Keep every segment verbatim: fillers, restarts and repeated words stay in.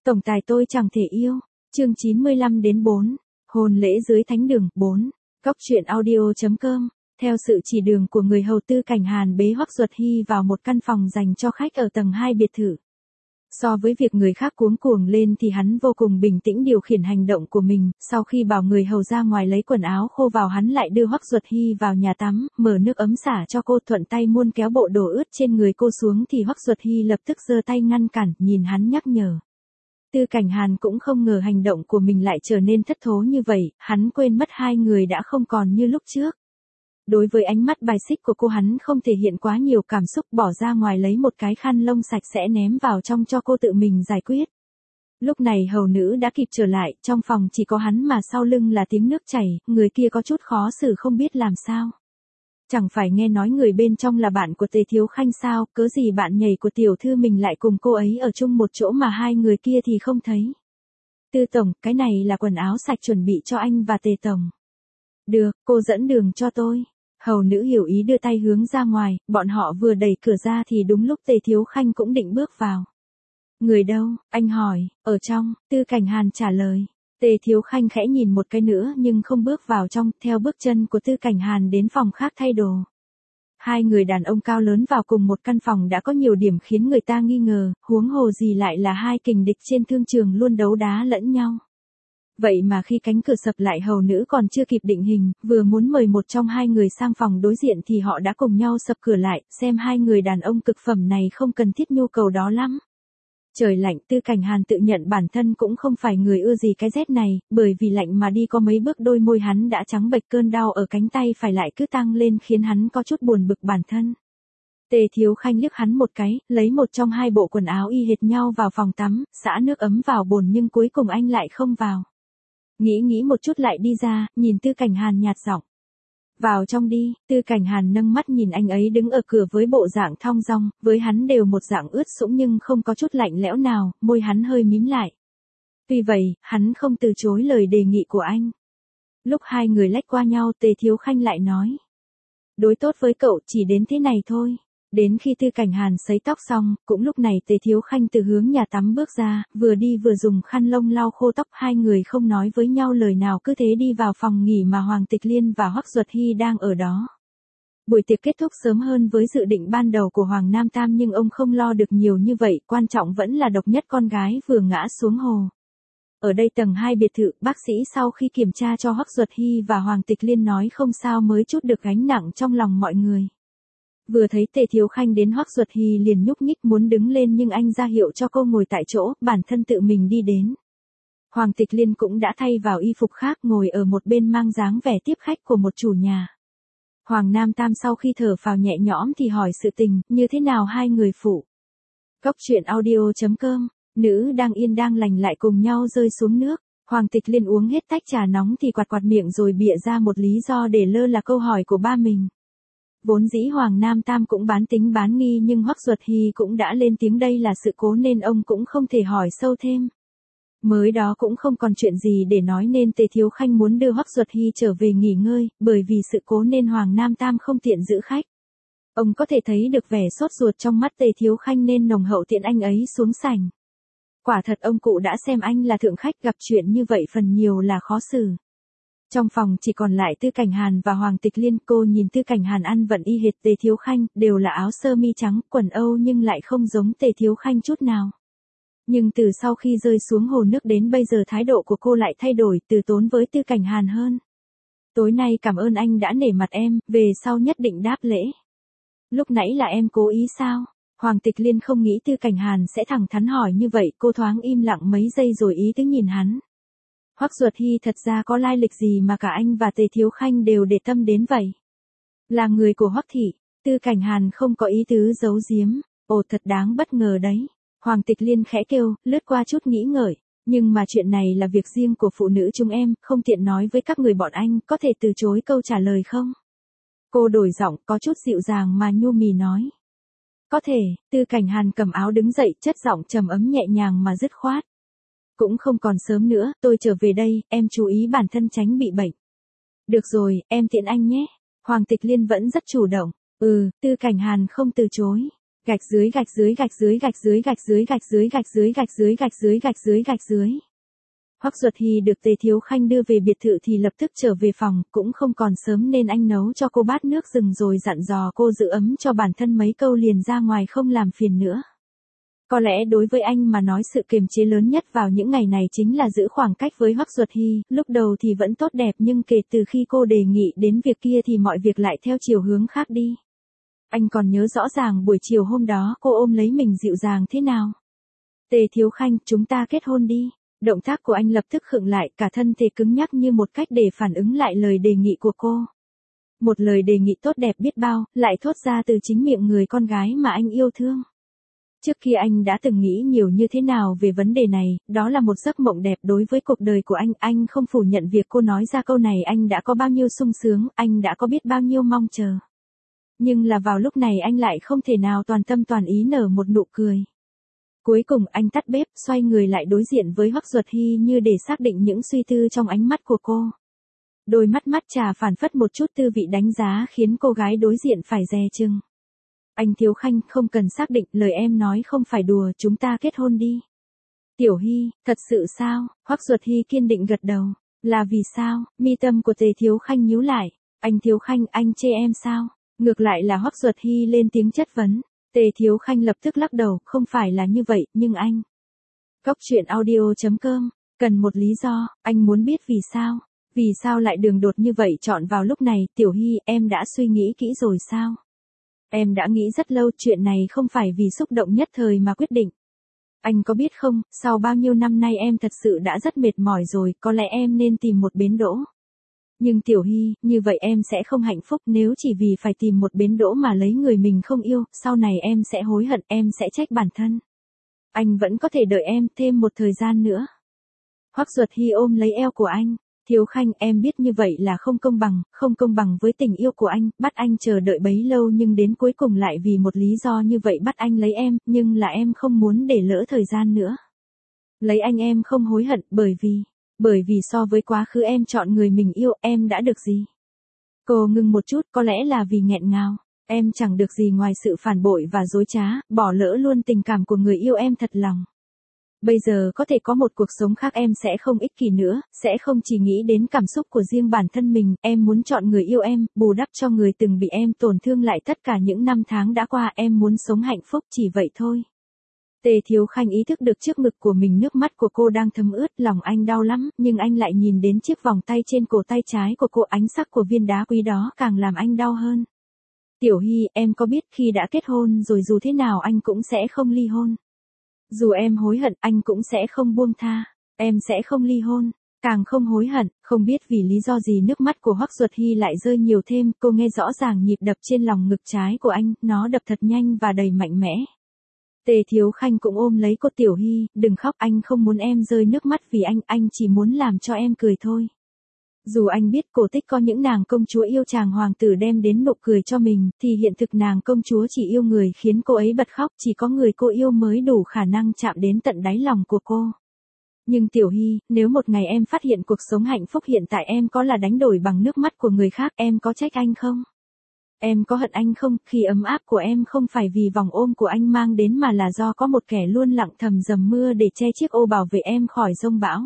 Tổng tài tôi chẳng thể yêu. Chương chín mươi lăm đến bốn. Hôn lễ dưới thánh đường. bốn. Cóc truyện audio chấm com. Theo sự chỉ đường của người hầu, Tư Cảnh Hàn bế Hoắc Duật Hy vào một căn phòng dành cho khách ở tầng hai biệt thự. So với việc người khác cuống cuồng lên thì hắn vô cùng bình tĩnh điều khiển hành động của mình, sau khi bảo người hầu ra ngoài lấy quần áo khô vào, hắn lại đưa Hoắc Duật Hy vào nhà tắm, mở nước ấm xả cho cô, thuận tay muôn kéo bộ đồ ướt trên người cô xuống thì Hoắc Duật Hy lập tức giơ tay ngăn cản, nhìn hắn nhắc nhở. Tư Cảnh Hàn cũng không ngờ hành động của mình lại trở nên thất thố như vậy, hắn quên mất hai người đã không còn như lúc trước. Đối với ánh mắt bài xích của cô, hắn không thể hiện quá nhiều cảm xúc, bỏ ra ngoài lấy một cái khăn lông sạch sẽ ném vào trong cho cô tự mình giải quyết. Lúc này hầu nữ đã kịp trở lại, trong phòng chỉ có hắn mà sau lưng là tiếng nước chảy, người kia có chút khó xử không biết làm sao. Chẳng phải nghe nói người bên trong là bạn của Tề Thiếu Khanh sao, cớ gì bạn nhảy của tiểu thư mình lại cùng cô ấy ở chung một chỗ mà hai người kia thì không thấy. Tư tổng, cái này là quần áo sạch chuẩn bị cho anh và Tề tổng. Được, cô dẫn đường cho tôi. Hầu nữ hiểu ý đưa tay hướng ra ngoài, bọn họ vừa đẩy cửa ra thì đúng lúc Tề Thiếu Khanh cũng định bước vào. Người đâu, anh hỏi, ở trong, Tư Cảnh Hàn trả lời. Tề Thiếu Khanh khẽ nhìn một cái nữa nhưng không bước vào trong, theo bước chân của Tư Cảnh Hàn đến phòng khác thay đồ. Hai người đàn ông cao lớn vào cùng một căn phòng đã có nhiều điểm khiến người ta nghi ngờ, huống hồ gì lại là hai kình địch trên thương trường luôn đấu đá lẫn nhau. Vậy mà khi cánh cửa sập lại, hầu nữ còn chưa kịp định hình, vừa muốn mời một trong hai người sang phòng đối diện thì họ đã cùng nhau sập cửa lại, xem hai người đàn ông cực phẩm này không cần thiết nhu cầu đó lắm. Trời lạnh, Tư Cảnh Hàn tự nhận bản thân cũng không phải người ưa gì cái rét này, bởi vì lạnh mà đi có mấy bước đôi môi hắn đã trắng bệch, cơn đau ở cánh tay phải lại cứ tăng lên khiến hắn có chút buồn bực bản thân. Tề Thiếu Khanh liếc hắn một cái, lấy một trong hai bộ quần áo y hệt nhau vào phòng tắm, xả nước ấm vào bồn nhưng cuối cùng anh lại không vào. Nghĩ nghĩ một chút lại đi ra, nhìn Tư Cảnh Hàn nhạt giọng. Vào trong đi. Tư Cảnh Hàn nâng mắt nhìn anh ấy đứng ở cửa với bộ dạng thong dong, với hắn đều một dạng ướt sũng nhưng không có chút lạnh lẽo nào, môi hắn hơi mím lại. Tuy vậy, hắn không từ chối lời đề nghị của anh. Lúc hai người lách qua nhau, Tề Thiếu Khanh lại nói. Đối tốt với cậu chỉ đến thế này thôi. Đến khi Tư Cảnh Hàn sấy tóc xong, cũng lúc này Tề Thiếu Khanh từ hướng nhà tắm bước ra, vừa đi vừa dùng khăn lông lau khô tóc, hai người không nói với nhau lời nào cứ thế đi vào phòng nghỉ mà Hoàng Tịch Liên và Hoắc Duật Hy đang ở đó. Buổi tiệc kết thúc sớm hơn với dự định ban đầu của Hoàng Nam Tam nhưng ông không lo được nhiều như vậy, quan trọng vẫn là độc nhất con gái vừa ngã xuống hồ. Ở đây tầng hai biệt thự, bác sĩ sau khi kiểm tra cho Hoắc Duật Hy và Hoàng Tịch Liên nói không sao mới chút được gánh nặng trong lòng mọi người. Vừa thấy Tề Thiếu Khanh đến, Hoắc Duật Hy liền nhúc nhích muốn đứng lên nhưng anh ra hiệu cho cô ngồi tại chỗ, bản thân tự mình đi đến. Hoàng Tịch Liên cũng đã thay vào y phục khác, ngồi ở một bên mang dáng vẻ tiếp khách của một chủ nhà. Hoàng Nam Tam sau khi thở phào nhẹ nhõm thì hỏi sự tình, như thế nào hai người phụ. Cóc truyện audio chấm com, nữ đang yên đang lành lại cùng nhau rơi xuống nước. Hoàng Tịch Liên uống hết tách trà nóng thì quạt quạt miệng rồi bịa ra một lý do để lơ là câu hỏi của ba mình. Vốn dĩ Hoàng Nam Tam cũng bán tính bán nghi nhưng Hoắc Duật Hy cũng đã lên tiếng đây là sự cố nên ông cũng không thể hỏi sâu thêm. Mới đó cũng không còn chuyện gì để nói nên Tề Thiếu Khanh muốn đưa Hoắc Duật Hy trở về nghỉ ngơi, bởi vì sự cố nên Hoàng Nam Tam không tiện giữ khách. Ông có thể thấy được vẻ sốt ruột trong mắt Tề Thiếu Khanh nên nồng hậu tiện anh ấy xuống sảnh. Quả thật ông cụ đã xem anh là thượng khách, gặp chuyện như vậy phần nhiều là khó xử. Trong phòng chỉ còn lại Tư Cảnh Hàn và Hoàng Tịch Liên, cô nhìn Tư Cảnh Hàn ăn vận y hệt Tề Thiếu Khanh, đều là áo sơ mi trắng, quần Âu nhưng lại không giống Tề Thiếu Khanh chút nào. Nhưng từ sau khi rơi xuống hồ nước đến bây giờ thái độ của cô lại thay đổi, từ tốn với Tư Cảnh Hàn hơn. Tối nay cảm ơn anh đã nể mặt em, về sau nhất định đáp lễ. Lúc nãy là em cố ý sao? Hoàng Tịch Liên không nghĩ Tư Cảnh Hàn sẽ thẳng thắn hỏi như vậy, cô thoáng im lặng mấy giây rồi ý tứ nhìn hắn. Hoắc Duật Hy thật ra có lai lịch gì mà cả anh và Tề Thiếu Khanh đều để tâm đến vậy? Là người của Hoắc thị. Tư Cảnh Hàn không có ý tứ giấu giếm. Ồ, thật đáng bất ngờ đấy. Hoàng Tịch Liên khẽ kêu, lướt qua chút nghĩ ngợi. Nhưng mà chuyện này là việc riêng của phụ nữ chúng em, không tiện nói với các người bọn anh, có thể từ chối câu trả lời không? Cô đổi giọng, có chút dịu dàng mà nhu mì nói. Có thể. Tư Cảnh Hàn cầm áo đứng dậy, chất giọng trầm ấm nhẹ nhàng mà dứt khoát. Cũng không còn sớm nữa, tôi trở về đây, em chú ý bản thân tránh bị bệnh. Được rồi, em tiện anh nhé. Hoàng Tịch Liên vẫn rất chủ động. Ừ, Tư Cảnh Hàn không từ chối. Gạch dưới gạch dưới gạch dưới gạch dưới gạch dưới gạch dưới gạch dưới gạch dưới gạch dưới gạch dưới gạch dưới. Hoắc Duật Hy được Tề Thiếu Khanh đưa về biệt thự thì lập tức trở về phòng, cũng không còn sớm nên anh nấu cho cô bát nước rừng rồi dặn dò cô giữ ấm cho bản thân mấy câu liền ra ngoài không làm phiền nữa. Có lẽ đối với anh mà nói sự kiềm chế lớn nhất vào những ngày này chính là giữ khoảng cách với Hoắc Duật Hy, lúc đầu thì vẫn tốt đẹp nhưng kể từ khi cô đề nghị đến việc kia thì mọi việc lại theo chiều hướng khác đi. Anh còn nhớ rõ ràng buổi chiều hôm đó cô ôm lấy mình dịu dàng thế nào. Tề Thiếu Khanh, chúng ta kết hôn đi. Động tác của anh lập tức khựng lại, cả thân thể cứng nhắc như một cách để phản ứng lại lời đề nghị của cô. Một lời đề nghị tốt đẹp biết bao, lại thốt ra từ chính miệng người con gái mà anh yêu thương. Trước kia anh đã từng nghĩ nhiều như thế nào về vấn đề này, đó là một giấc mộng đẹp đối với cuộc đời của anh. Anh không phủ nhận việc cô nói ra câu này, anh đã có bao nhiêu sung sướng, anh đã có biết bao nhiêu mong chờ. Nhưng là vào lúc này anh lại không thể nào toàn tâm toàn ý nở một nụ cười. Cuối cùng anh tắt bếp, xoay người lại đối diện với Hoắc Duật Hy như để xác định những suy tư trong ánh mắt của cô. Đôi mắt mắt trà phản phất một chút tư vị đánh giá khiến cô gái đối diện phải dè chừng. Anh Thiếu Khanh, không cần xác định, lời em nói không phải đùa, chúng ta kết hôn đi. Tiểu Hy, thật sự sao? Hoắc Duật Hy kiên định gật đầu. Là vì sao? Mi tâm của Tề Thiếu Khanh nhíu lại. Anh Thiếu Khanh, anh chê em sao? Ngược lại là Hoắc Duật Hy lên tiếng chất vấn. Tề Thiếu Khanh lập tức lắc đầu, không phải là như vậy, nhưng anh. Cốc truyện audio chấm com, cần một lý do, anh muốn biết vì sao, vì sao lại đường đột như vậy chọn vào lúc này. Tiểu Hy, em đã suy nghĩ kỹ rồi sao? Em đã nghĩ rất lâu, chuyện này không phải vì xúc động nhất thời mà quyết định. Anh có biết không, sau bao nhiêu năm nay em thật sự đã rất mệt mỏi rồi, có lẽ em nên tìm một bến đỗ. Nhưng Tiểu Hy, như vậy em sẽ không hạnh phúc, nếu chỉ vì phải tìm một bến đỗ mà lấy người mình không yêu, sau này em sẽ hối hận, em sẽ trách bản thân. Anh vẫn có thể đợi em thêm một thời gian nữa. Hoắc Duật Hy ôm lấy eo của anh. Thiếu Khanh, em biết như vậy là không công bằng, không công bằng với tình yêu của anh, bắt anh chờ đợi bấy lâu nhưng đến cuối cùng lại vì một lý do như vậy bắt anh lấy em, nhưng là em không muốn để lỡ thời gian nữa. Lấy anh em không hối hận, bởi vì, bởi vì so với quá khứ em chọn người mình yêu, em đã được gì? Cô ngừng một chút, có lẽ là vì nghẹn ngào. Em chẳng được gì ngoài sự phản bội và dối trá, bỏ lỡ luôn tình cảm của người yêu em thật lòng. Bây giờ có thể có một cuộc sống khác, em sẽ không ích kỷ nữa, sẽ không chỉ nghĩ đến cảm xúc của riêng bản thân mình, em muốn chọn người yêu em, bù đắp cho người từng bị em tổn thương lại tất cả những năm tháng đã qua, em muốn sống hạnh phúc, chỉ vậy thôi. Tề Thiếu Khanh ý thức được trước ngực của mình nước mắt của cô đang thấm ướt, lòng anh đau lắm, nhưng anh lại nhìn đến chiếc vòng tay trên cổ tay trái của cô, ánh sắc của viên đá quý đó càng làm anh đau hơn. Tiểu Hy, em có biết khi đã kết hôn rồi dù thế nào anh cũng sẽ không ly hôn. Dù em hối hận, anh cũng sẽ không buông tha. Em sẽ không ly hôn, càng không hối hận. Không biết vì lý do gì nước mắt của Hoắc Duật Hy lại rơi nhiều thêm, cô nghe rõ ràng nhịp đập trên lòng ngực trái của anh, nó đập thật nhanh và đầy mạnh mẽ. Tề Thiếu Khanh cũng ôm lấy cô. Tiểu Hy, đừng khóc, anh không muốn em rơi nước mắt vì anh, anh chỉ muốn làm cho em cười thôi. Dù anh biết cổ tích có những nàng công chúa yêu chàng hoàng tử đem đến nụ cười cho mình, thì hiện thực nàng công chúa chỉ yêu người khiến cô ấy bật khóc, chỉ có người cô yêu mới đủ khả năng chạm đến tận đáy lòng của cô. Nhưng Tiểu Hy, nếu một ngày em phát hiện cuộc sống hạnh phúc hiện tại em có là đánh đổi bằng nước mắt của người khác, em có trách anh không? Em có hận anh không, khi ấm áp của em không phải vì vòng ôm của anh mang đến mà là do có một kẻ luôn lặng thầm dầm mưa để che chiếc ô bảo vệ em khỏi giông bão?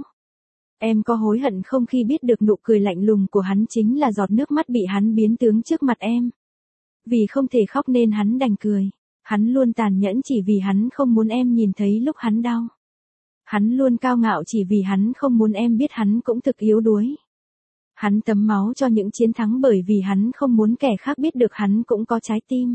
Em có hối hận không khi biết được nụ cười lạnh lùng của hắn chính là giọt nước mắt bị hắn biến tướng trước mặt em? Vì không thể khóc nên hắn đành cười. Hắn luôn tàn nhẫn chỉ vì hắn không muốn em nhìn thấy lúc hắn đau. Hắn luôn cao ngạo chỉ vì hắn không muốn em biết hắn cũng thực yếu đuối. Hắn tấm máu cho những chiến thắng bởi vì hắn không muốn kẻ khác biết được hắn cũng có trái tim.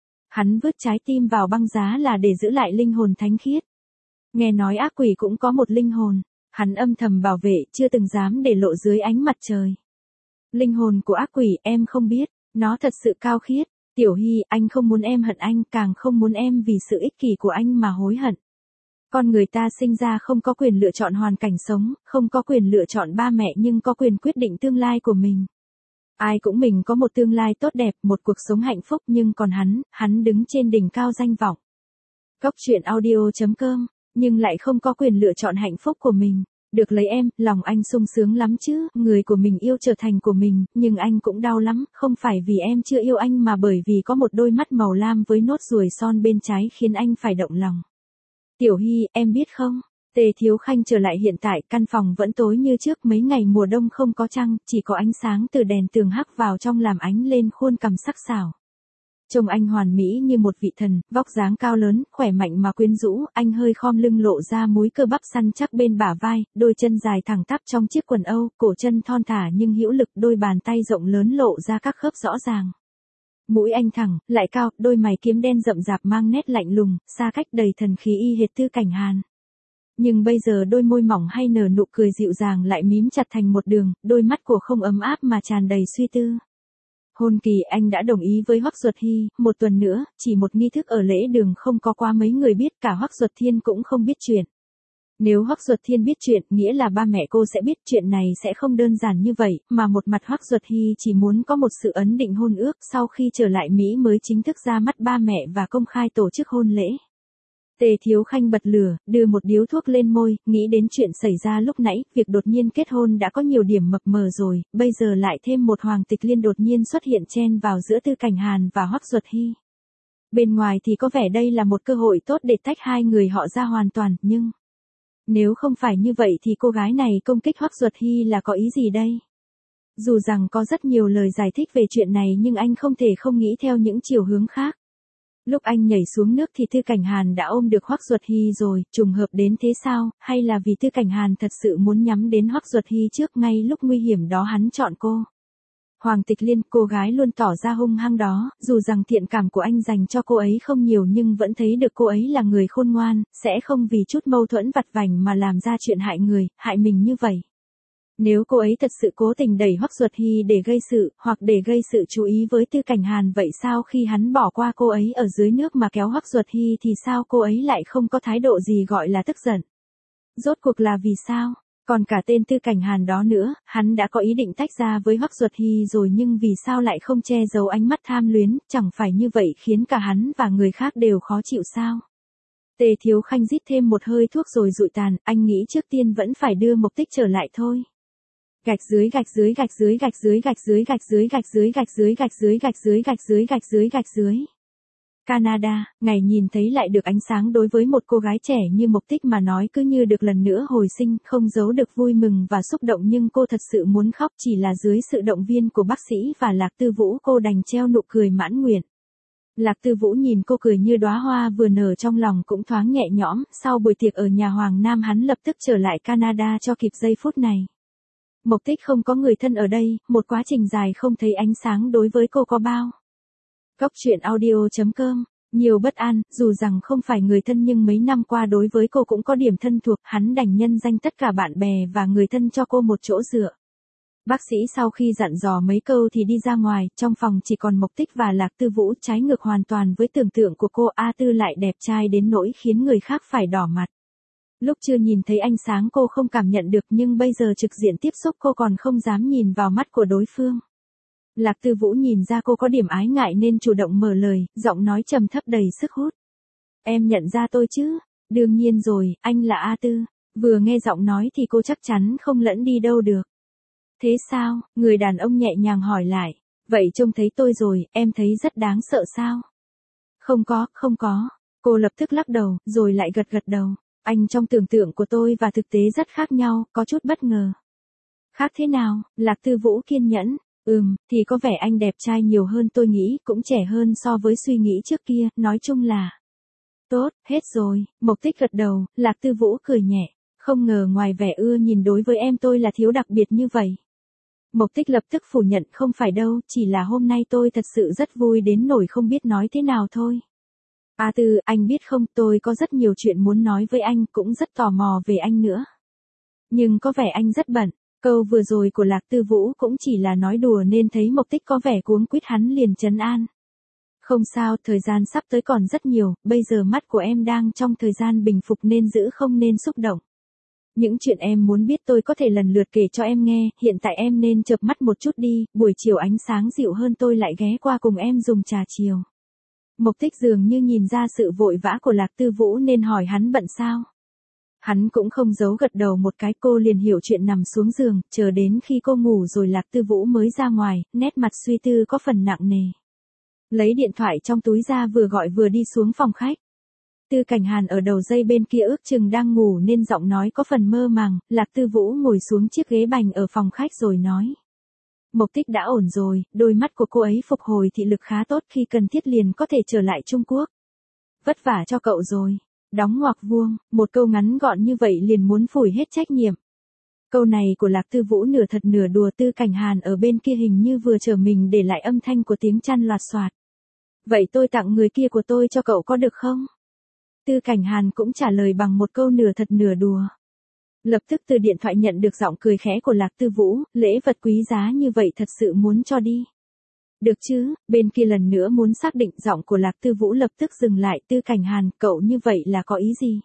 Hắn vứt trái tim vào băng giá là để giữ lại linh hồn thánh khiết. Nghe nói ác quỷ cũng có một linh hồn. Hắn âm thầm bảo vệ, chưa từng dám để lộ dưới ánh mặt trời. Linh hồn của ác quỷ em không biết, nó thật sự cao khiết. Tiểu Hy, anh không muốn em hận anh, càng không muốn em vì sự ích kỷ của anh mà hối hận. Con người ta sinh ra không có quyền lựa chọn hoàn cảnh sống, không có quyền lựa chọn ba mẹ nhưng có quyền quyết định tương lai của mình. Ai cũng mình có một tương lai tốt đẹp, một cuộc sống hạnh phúc, nhưng còn hắn, hắn đứng trên đỉnh cao danh vọng. Cốc truyện audio chấm com, nhưng lại không có quyền lựa chọn hạnh phúc của mình. Được lấy em, lòng anh sung sướng lắm chứ, người của mình yêu trở thành của mình, nhưng anh cũng đau lắm, không phải vì em chưa yêu anh mà bởi vì có một đôi mắt màu lam với nốt ruồi son bên trái khiến anh phải động lòng. Tiểu Hy, em biết không? Tề Thiếu Khanh trở lại hiện tại, căn phòng vẫn tối như trước, mấy ngày mùa đông không có trăng, chỉ có ánh sáng từ đèn tường hắt vào trong làm ánh lên khuôn cằm sắc sảo. Trông anh hoàn mỹ như một vị thần, vóc dáng cao lớn, khỏe mạnh mà quyến rũ, anh hơi khom lưng lộ ra múi cơ bắp săn chắc bên bả vai, đôi chân dài thẳng tắp trong chiếc quần Âu, cổ chân thon thả nhưng hữu lực, đôi bàn tay rộng lớn lộ ra các khớp rõ ràng. Mũi anh thẳng, lại cao, đôi mày kiếm đen rậm rạp mang nét lạnh lùng, xa cách đầy thần khí y hệt Tư Cảnh Hàn. Nhưng bây giờ đôi môi mỏng hay nở nụ cười dịu dàng lại mím chặt thành một đường, đôi mắt của không ấm áp mà tràn đầy suy tư. Hôn kỳ anh đã đồng ý với Hoắc Duật Hy, một tuần nữa, chỉ một nghi thức ở lễ đường không có quá mấy người biết, cả Hoắc Duật Thiên cũng không biết chuyện. Nếu Hoắc Duật Thiên biết chuyện, nghĩa là ba mẹ cô sẽ biết chuyện này sẽ không đơn giản như vậy, mà một mặt Hoắc Duật Hy chỉ muốn có một sự ấn định hôn ước, sau khi trở lại Mỹ mới chính thức ra mắt ba mẹ và công khai tổ chức hôn lễ. Tề Thiếu Khanh bật lửa, đưa một điếu thuốc lên môi, nghĩ đến chuyện xảy ra lúc nãy, việc đột nhiên kết hôn đã có nhiều điểm mập mờ rồi, bây giờ lại thêm một Hoàng Tịch Liên đột nhiên xuất hiện chen vào giữa Tư Cảnh Hàn và Hoắc Duật Hy. Bên ngoài thì có vẻ đây là một cơ hội tốt để tách hai người họ ra hoàn toàn, nhưng nếu không phải như vậy thì cô gái này công kích Hoắc Duật Hy là có ý gì đây? Dù rằng có rất nhiều lời giải thích về chuyện này nhưng anh không thể không nghĩ theo những chiều hướng khác. Lúc anh nhảy xuống nước thì Tư Cảnh Hàn đã ôm được Hoắc Duật Hy rồi, trùng hợp đến thế sao, hay là vì Tư Cảnh Hàn thật sự muốn nhắm đến Hoắc Duật Hy trước ngay lúc nguy hiểm đó hắn chọn cô. Hoàng Tịch Liên, cô gái luôn tỏ ra hung hăng đó, dù rằng thiện cảm của anh dành cho cô ấy không nhiều nhưng vẫn thấy được cô ấy là người khôn ngoan, sẽ không vì chút mâu thuẫn vặt vãnh mà làm ra chuyện hại người, hại mình như vậy. Nếu cô ấy thật sự cố tình đẩy Hoắc Duật Hy để gây sự, hoặc để gây sự chú ý với Tư Cảnh Hàn vậy sao khi hắn bỏ qua cô ấy ở dưới nước mà kéo Hoắc Duật Hy thì sao cô ấy lại không có thái độ gì gọi là tức giận? Rốt cuộc là vì sao? Còn cả tên Tư Cảnh Hàn đó nữa, hắn đã có ý định tách ra với Hoắc Duật Hy rồi nhưng vì sao lại không che giấu ánh mắt tham luyến, chẳng phải như vậy khiến cả hắn và người khác đều khó chịu sao? Tề Thiếu Khanh rít thêm một hơi thuốc rồi dụi tàn, anh nghĩ trước tiên vẫn phải đưa Mộc Tích trở lại thôi. Gạch dưới gạch dưới gạch dưới gạch dưới gạch dưới gạch dưới gạch dưới gạch dưới gạch dưới gạch dưới gạch dưới gạch dưới gạch dưới. Canada, ngày nhìn thấy lại được ánh sáng đối với một cô gái trẻ như Mộc Tích mà nói cứ như được lần nữa hồi sinh, không giấu được vui mừng và xúc động nhưng cô thật sự muốn khóc chỉ là dưới sự động viên của bác sĩ và Lạc Tư Vũ cô đành treo nụ cười mãn nguyện. Lạc Tư Vũ nhìn cô cười như đóa hoa vừa nở trong lòng cũng thoáng nhẹ nhõm, sau buổi tiệc ở nhà Hoàng Nam hắn lập tức trở lại Canada cho kịp giây phút này. Mộc Tích không có người thân ở đây, một quá trình dài không thấy ánh sáng đối với cô có bao. Góc truyện audio chấm com, nhiều bất an, dù rằng không phải người thân nhưng mấy năm qua đối với cô cũng có điểm thân thuộc, hắn đành nhân danh tất cả bạn bè và người thân cho cô một chỗ dựa. Bác sĩ sau khi dặn dò mấy câu thì đi ra ngoài, trong phòng chỉ còn Mộc Tích và Lạc Tư Vũ, trái ngược hoàn toàn với tưởng tượng của cô. A Tư lại đẹp trai đến nỗi khiến người khác phải đỏ mặt. Lúc chưa nhìn thấy ánh sáng cô không cảm nhận được nhưng bây giờ trực diện tiếp xúc cô còn không dám nhìn vào mắt của đối phương. Lạc Tư Vũ nhìn ra cô có điểm ái ngại nên chủ động mở lời, giọng nói trầm thấp đầy sức hút. Em nhận ra tôi chứ? Đương nhiên rồi, anh là A Tư. Vừa nghe giọng nói thì cô chắc chắn không lẫn đi đâu được. Thế sao? Người đàn ông nhẹ nhàng hỏi lại. Vậy trông thấy tôi rồi, em thấy rất đáng sợ sao? Không có, không có. Cô lập tức lắc đầu, rồi lại gật gật đầu. Anh trong tưởng tượng của tôi và thực tế rất khác nhau, có chút bất ngờ. Khác thế nào? Lạc Tư Vũ kiên nhẫn. Ừm, thì có vẻ anh đẹp trai nhiều hơn tôi nghĩ, cũng trẻ hơn so với suy nghĩ trước kia, nói chung là. Tốt, hết rồi, Mộc Tích gật đầu, Lạc Tư Vũ cười nhẹ. Không ngờ ngoài vẻ ưa nhìn đối với em tôi là thiếu đặc biệt như vậy. Mộc Tích lập tức phủ nhận, không phải đâu, chỉ là hôm nay tôi thật sự rất vui đến nỗi không biết nói thế nào thôi. A Tư, anh biết không, tôi có rất nhiều chuyện muốn nói với anh, cũng rất tò mò về anh nữa. Nhưng có vẻ anh rất bận. Câu vừa rồi của Lạc Tư Vũ cũng chỉ là nói đùa nên thấy Mộc Tích có vẻ cuống quýt hắn liền trấn an. Không sao, thời gian sắp tới còn rất nhiều, bây giờ mắt của em đang trong thời gian bình phục nên giữ không nên xúc động. Những chuyện em muốn biết tôi có thể lần lượt kể cho em nghe, hiện tại em nên chợp mắt một chút đi, buổi chiều ánh sáng dịu hơn tôi lại ghé qua cùng em dùng trà chiều. Mộc Tích dường như nhìn ra sự vội vã của Lạc Tư Vũ nên hỏi hắn bận sao. Hắn cũng không giấu gật đầu một cái, cô liền hiểu chuyện nằm xuống giường, chờ đến khi cô ngủ rồi Lạc Tư Vũ mới ra ngoài, nét mặt suy tư có phần nặng nề. Lấy điện thoại trong túi ra vừa gọi vừa đi xuống phòng khách. Tư Cảnh Hàn ở đầu dây bên kia ước chừng đang ngủ nên giọng nói có phần mơ màng, Lạc Tư Vũ ngồi xuống chiếc ghế bành ở phòng khách rồi nói. Mộc Tích đã ổn rồi, đôi mắt của cô ấy phục hồi thị lực khá tốt, khi cần thiết liền có thể trở lại Trung Quốc. Vất vả cho cậu rồi. Đóng ngoặc vuông, một câu ngắn gọn như vậy liền muốn phủi hết trách nhiệm. Câu này của Lạc Tư Vũ nửa thật nửa đùa, Tư Cảnh Hàn ở bên kia hình như vừa chờ mình để lại âm thanh của tiếng chăn loạt xoạt. Vậy tôi tặng người kia của tôi cho cậu có được không? Tư Cảnh Hàn cũng trả lời bằng một câu nửa thật nửa đùa. Lập tức từ điện thoại nhận được giọng cười khẽ của Lạc Tư Vũ, lễ vật quý giá như vậy thật sự muốn cho đi. Được chứ, bên kia lần nữa muốn xác định, giọng của Lạc Tư Vũ lập tức dừng lại. Tư Cảnh Hàn, cậu như vậy là có ý gì?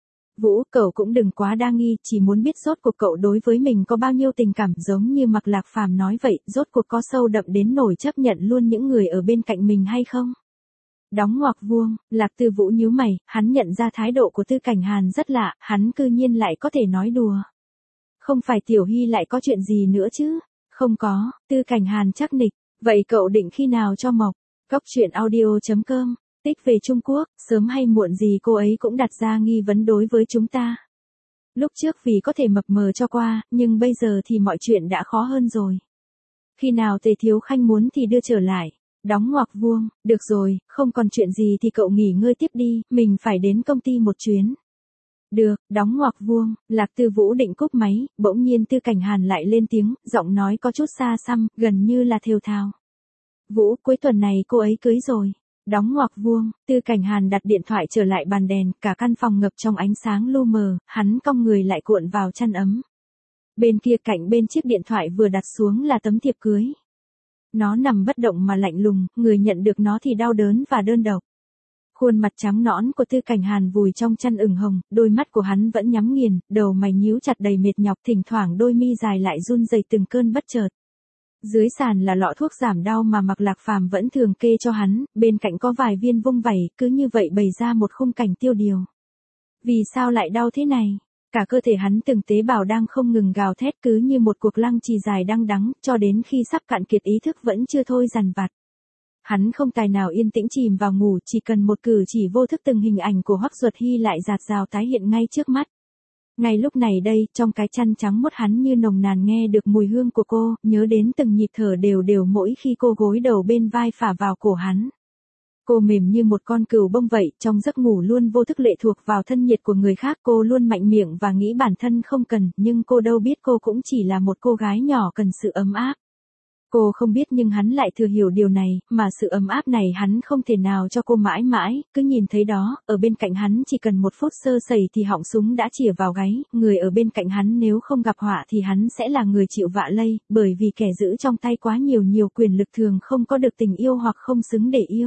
Vũ, cậu cũng đừng quá đa nghi, chỉ muốn biết rốt cuộc cậu đối với mình có bao nhiêu tình cảm, giống như Mạc Lạc Phàm nói vậy, rốt cuộc có sâu đậm đến nổi chấp nhận luôn những người ở bên cạnh mình hay không? Đóng ngoặc vuông, Lạc Tư Vũ nhíu mày, hắn nhận ra thái độ của Tư Cảnh Hàn rất lạ, hắn cư nhiên lại có thể nói đùa. Không phải Tiểu Hy lại có chuyện gì nữa chứ? Không có, Tư Cảnh Hàn chắc nịch. Vậy cậu định khi nào cho Mộc? Cóc truyện audio chấm com, Tích về Trung Quốc, sớm hay muộn gì cô ấy cũng đặt ra nghi vấn đối với chúng ta. Lúc trước vì có thể mập mờ cho qua, nhưng bây giờ thì mọi chuyện đã khó hơn rồi. Khi nào Tề Thiếu Khanh muốn thì đưa trở lại. Đóng ngoặc vuông, được rồi, không còn chuyện gì thì cậu nghỉ ngơi tiếp đi, mình phải đến công ty một chuyến. Được, đóng ngoặc vuông, Lạc Tư Vũ định cúp máy, bỗng nhiên Tư Cảnh Hàn lại lên tiếng, giọng nói có chút xa xăm, gần như là thều thào. Vũ, cuối tuần này cô ấy cưới rồi. Đóng ngoặc vuông, Tư Cảnh Hàn đặt điện thoại trở lại bàn đèn, cả căn phòng ngập trong ánh sáng lu mờ, hắn cong người lại cuộn vào chăn ấm. Bên kia cạnh bên chiếc điện thoại vừa đặt xuống là tấm thiệp cưới. Nó nằm bất động mà lạnh lùng, người nhận được nó thì đau đớn và đơn độc. Khuôn mặt trắng nõn của Tư Cảnh Hàn vùi trong chăn ửng hồng, đôi mắt của hắn vẫn nhắm nghiền, đầu mày nhíu chặt đầy mệt nhọc, thỉnh thoảng đôi mi dài lại run rẩy từng cơn bất chợt. Dưới sàn là lọ thuốc giảm đau mà Mạc Lạc Phàm vẫn thường kê cho hắn, bên cạnh có vài viên vung vẩy, cứ như vậy bày ra một khung cảnh tiêu điều. Vì sao lại đau thế này? Cả cơ thể hắn từng tế bào đang không ngừng gào thét, cứ như một cuộc lăng trì dài đăng đắng, cho đến khi sắp cạn kiệt ý thức vẫn chưa thôi dằn vặt. Hắn không tài nào yên tĩnh chìm vào ngủ, chỉ cần một cử chỉ vô thức từng hình ảnh của Hoắc Duật Hy lại rạt rào tái hiện ngay trước mắt. Ngay lúc này đây, trong cái chăn trắng muốt hắn như nồng nàn nghe được mùi hương của cô, nhớ đến từng nhịp thở đều đều mỗi khi cô gối đầu bên vai phả vào cổ hắn. Cô mềm như một con cừu bông vậy, trong giấc ngủ luôn vô thức lệ thuộc vào thân nhiệt của người khác, cô luôn mạnh miệng và nghĩ bản thân không cần, nhưng cô đâu biết cô cũng chỉ là một cô gái nhỏ cần sự ấm áp. Cô không biết nhưng hắn lại thừa hiểu điều này, mà sự ấm áp này hắn không thể nào cho cô mãi mãi, cứ nhìn thấy đó, ở bên cạnh hắn chỉ cần một phút sơ sẩy thì họng súng đã chĩa vào gáy, người ở bên cạnh hắn nếu không gặp họa thì hắn sẽ là người chịu vạ lây, bởi vì kẻ giữ trong tay quá nhiều nhiều quyền lực thường không có được tình yêu hoặc không xứng để yêu.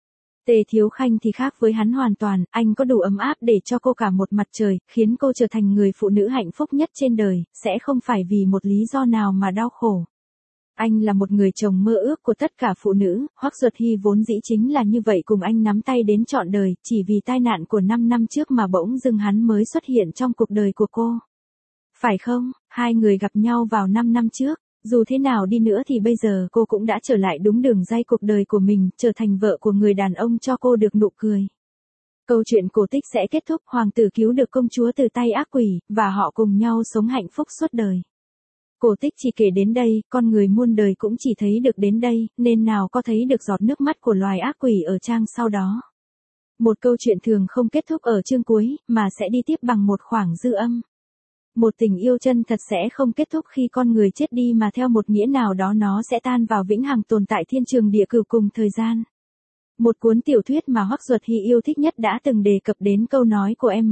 Tề Thiếu Khanh thì khác với hắn hoàn toàn, anh có đủ ấm áp để cho cô cả một mặt trời, khiến cô trở thành người phụ nữ hạnh phúc nhất trên đời, sẽ không phải vì một lý do nào mà đau khổ. Anh là một người chồng mơ ước của tất cả phụ nữ, Hoắc Duật Hy vốn dĩ chính là như vậy, cùng anh nắm tay đến trọn đời, chỉ vì tai nạn của năm năm trước mà bỗng dưng hắn mới xuất hiện trong cuộc đời của cô. Phải không, hai người gặp nhau vào năm năm trước, dù thế nào đi nữa thì bây giờ cô cũng đã trở lại đúng đường ray cuộc đời của mình, trở thành vợ của người đàn ông cho cô được nụ cười. Câu chuyện cổ tích sẽ kết thúc, hoàng tử cứu được công chúa từ tay ác quỷ, và họ cùng nhau sống hạnh phúc suốt đời. Cổ tích chỉ kể đến đây, con người muôn đời cũng chỉ thấy được đến đây, nên nào có thấy được giọt nước mắt của loài ác quỷ ở trang sau đó. Một câu chuyện thường không kết thúc ở chương cuối, mà sẽ đi tiếp bằng một khoảng dư âm. Một tình yêu chân thật sẽ không kết thúc khi con người chết đi mà theo một nghĩa nào đó nó sẽ tan vào vĩnh hằng tồn tại thiên trường địa cửu cùng thời gian. Một cuốn tiểu thuyết mà Hoắc Duật Hy yêu thích nhất đã từng đề cập đến câu nói của em.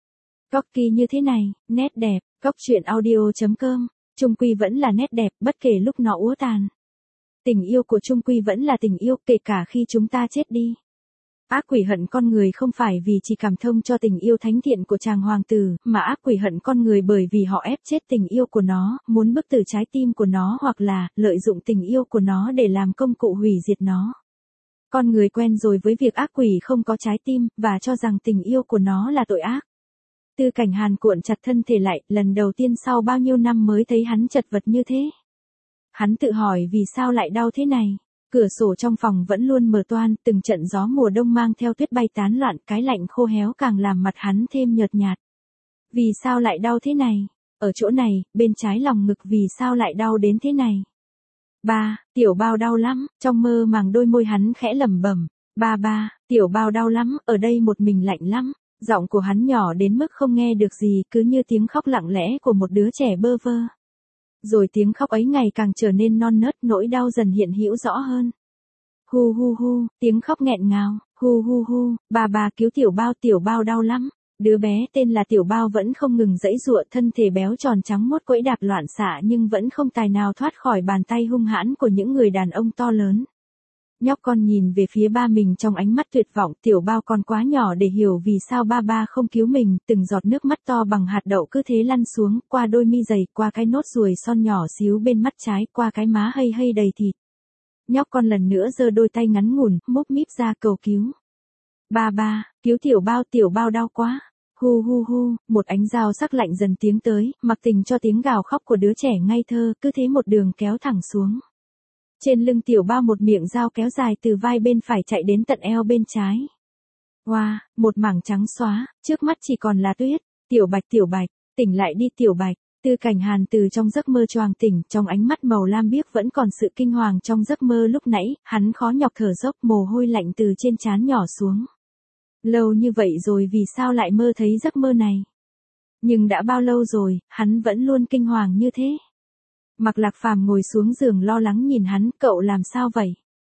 Corky như thế này, nét đẹp, cóc truyện audio chấm com. Chung quy vẫn là nét đẹp, bất kể lúc nó úa tàn. Tình yêu của chung quy vẫn là tình yêu, kể cả khi chúng ta chết đi. Ác quỷ hận con người không phải vì chỉ cảm thông cho tình yêu thánh thiện của chàng hoàng tử, mà ác quỷ hận con người bởi vì họ ép chết tình yêu của nó, muốn bức tử trái tim của nó, hoặc là lợi dụng tình yêu của nó để làm công cụ hủy diệt nó. Con người quen rồi với việc ác quỷ không có trái tim, và cho rằng tình yêu của nó là tội ác. Tư Cảnh Hàn cuộn chặt thân thể lại, lần đầu tiên sau bao nhiêu năm mới thấy hắn chật vật như thế. Hắn tự hỏi vì sao lại đau thế này. Cửa sổ trong phòng vẫn luôn mở toang, từng trận gió mùa đông mang theo tuyết bay tán loạn, cái lạnh khô héo càng làm mặt hắn thêm nhợt nhạt. Vì sao lại đau thế này? Ở chỗ này, bên trái lòng ngực vì sao lại đau đến thế này? Ba, tiểu bao đau lắm, trong mơ màng đôi môi hắn khẽ lẩm bẩm. Ba ba, tiểu bao đau lắm, ở đây một mình lạnh lắm. Giọng của hắn nhỏ đến mức không nghe được gì, cứ như tiếng khóc lặng lẽ của một đứa trẻ bơ vơ. Rồi tiếng khóc ấy ngày càng trở nên non nớt, nỗi đau dần hiện hữu rõ hơn. Hu hu hu, tiếng khóc nghẹn ngào, hu hu hu, bà bà cứu tiểu bao, tiểu bao đau lắm. Đứa bé tên là Tiểu Bao vẫn không ngừng giãy giụa, thân thể béo tròn trắng muốt quẫy đạp loạn xạ nhưng vẫn không tài nào thoát khỏi bàn tay hung hãn của những người đàn ông to lớn. Nhóc con nhìn về phía ba mình trong ánh mắt tuyệt vọng, Tiểu Bao còn quá nhỏ để hiểu vì sao ba ba không cứu mình, từng giọt nước mắt to bằng hạt đậu cứ thế lăn xuống, qua đôi mi dày, qua cái nốt ruồi son nhỏ xíu bên mắt trái, qua cái má hây hây đầy thịt. Nhóc con lần nữa giơ đôi tay ngắn ngủn, múp míp ra cầu cứu. Ba ba, cứu Tiểu Bao, Tiểu Bao đau quá. Hu hu hu, một ánh dao sắc lạnh dần tiến tới, mặc tình cho tiếng gào khóc của đứa trẻ ngây thơ, cứ thế một đường kéo thẳng xuống. Trên lưng Tiểu Bao một miệng dao kéo dài từ vai bên phải chạy đến tận eo bên trái. Wow, một mảng trắng xóa, trước mắt chỉ còn là tuyết. Tiểu Bạch, Tiểu Bạch, tỉnh lại đi Tiểu Bạch. Tư Cảnh Hàn từ trong giấc mơ choàng tỉnh, trong ánh mắt màu lam biếc vẫn còn sự kinh hoàng trong giấc mơ lúc nãy, hắn khó nhọc thở dốc, mồ hôi lạnh từ trên trán nhỏ xuống. Lâu như vậy rồi vì sao lại mơ thấy giấc mơ này? Nhưng đã bao lâu rồi, hắn vẫn luôn kinh hoàng như thế. Mạc Lạc Phàm ngồi xuống giường lo lắng nhìn hắn, cậu làm sao vậy?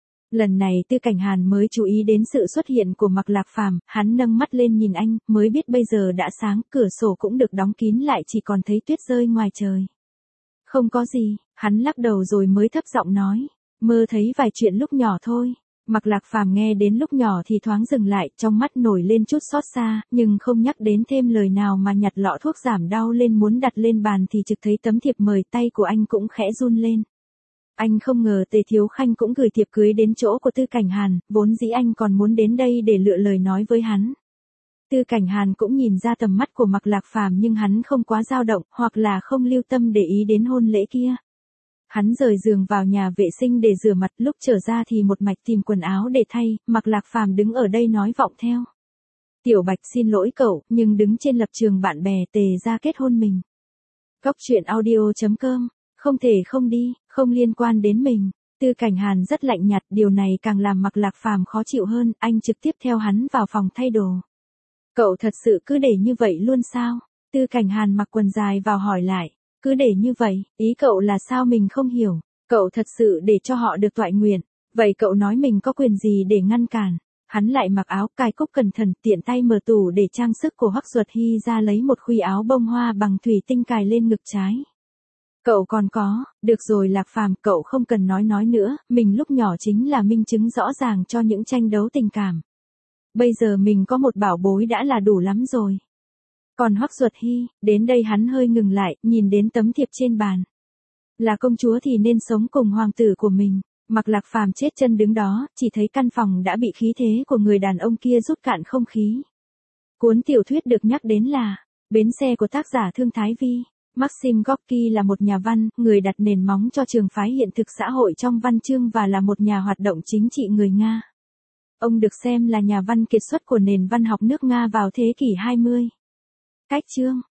Lần này Tư Cảnh Hàn mới chú ý đến sự xuất hiện của Mạc Lạc Phàm, hắn nâng mắt lên nhìn anh, mới biết bây giờ đã sáng, cửa sổ cũng được đóng kín lại chỉ còn thấy tuyết rơi ngoài trời. Không có gì, hắn lắc đầu rồi mới thấp giọng nói, mơ thấy vài chuyện lúc nhỏ thôi. Mạc Lạc Phàm nghe đến lúc nhỏ thì thoáng dừng lại, trong mắt nổi lên chút xót xa, nhưng không nhắc đến thêm lời nào mà nhặt lọ thuốc giảm đau lên muốn đặt lên bàn thì trực thấy tấm thiệp mời, tay của anh cũng khẽ run lên. Anh không ngờ Tề Thiếu Khanh cũng gửi thiệp cưới đến chỗ của Tư Cảnh Hàn, vốn dĩ anh còn muốn đến đây để lựa lời nói với hắn. Tư Cảnh Hàn cũng nhìn ra tầm mắt của Mạc Lạc Phàm nhưng hắn không quá dao động, hoặc là không lưu tâm để ý đến hôn lễ kia. Hắn rời giường vào nhà vệ sinh để rửa mặt, lúc trở ra thì một mạch tìm quần áo để thay, Mạc Lạc Phàm đứng ở đây nói vọng theo. Tiểu Bạch xin lỗi cậu, nhưng đứng trên lập trường bạn bè Tề ra kết hôn mình. Cóc truyện audio chấm com, không thể không đi, không liên quan đến mình. Tư Cảnh Hàn rất lạnh nhạt, điều này càng làm Mạc Lạc Phàm khó chịu hơn, anh trực tiếp theo hắn vào phòng thay đồ. Cậu thật sự cứ để như vậy luôn sao? Tư Cảnh Hàn mặc quần dài vào hỏi lại. Cứ để như vậy, ý cậu là sao mình không hiểu, cậu thật sự để cho họ được toại nguyện, vậy cậu nói mình có quyền gì để ngăn cản. Hắn lại mặc áo cài cúc cẩn thận, tiện tay mở tủ để trang sức của Hoắc Duật Hy ra lấy một khuy áo bông hoa bằng thủy tinh cài lên ngực trái. Cậu còn có, được rồi Lạc Phàm, cậu không cần nói nói nữa, mình lúc nhỏ chính là minh chứng rõ ràng cho những tranh đấu tình cảm. Bây giờ mình có một bảo bối đã là đủ lắm rồi. Còn Hoắc Duật Hy, đến đây hắn hơi ngừng lại, nhìn đến tấm thiệp trên bàn. Là công chúa thì nên sống cùng hoàng tử của mình. Mạc Lạc Phàm chết chân đứng đó, chỉ thấy căn phòng đã bị khí thế của người đàn ông kia rút cạn không khí. Cuốn tiểu thuyết được nhắc đến là Bến xe của tác giả Thương Thái Vi. Maxim Gorky là một nhà văn, người đặt nền móng cho trường phái hiện thực xã hội trong văn chương và là một nhà hoạt động chính trị người Nga. Ông được xem là nhà văn kiệt xuất của nền văn học nước Nga vào thế kỷ hai mươi. Cách chương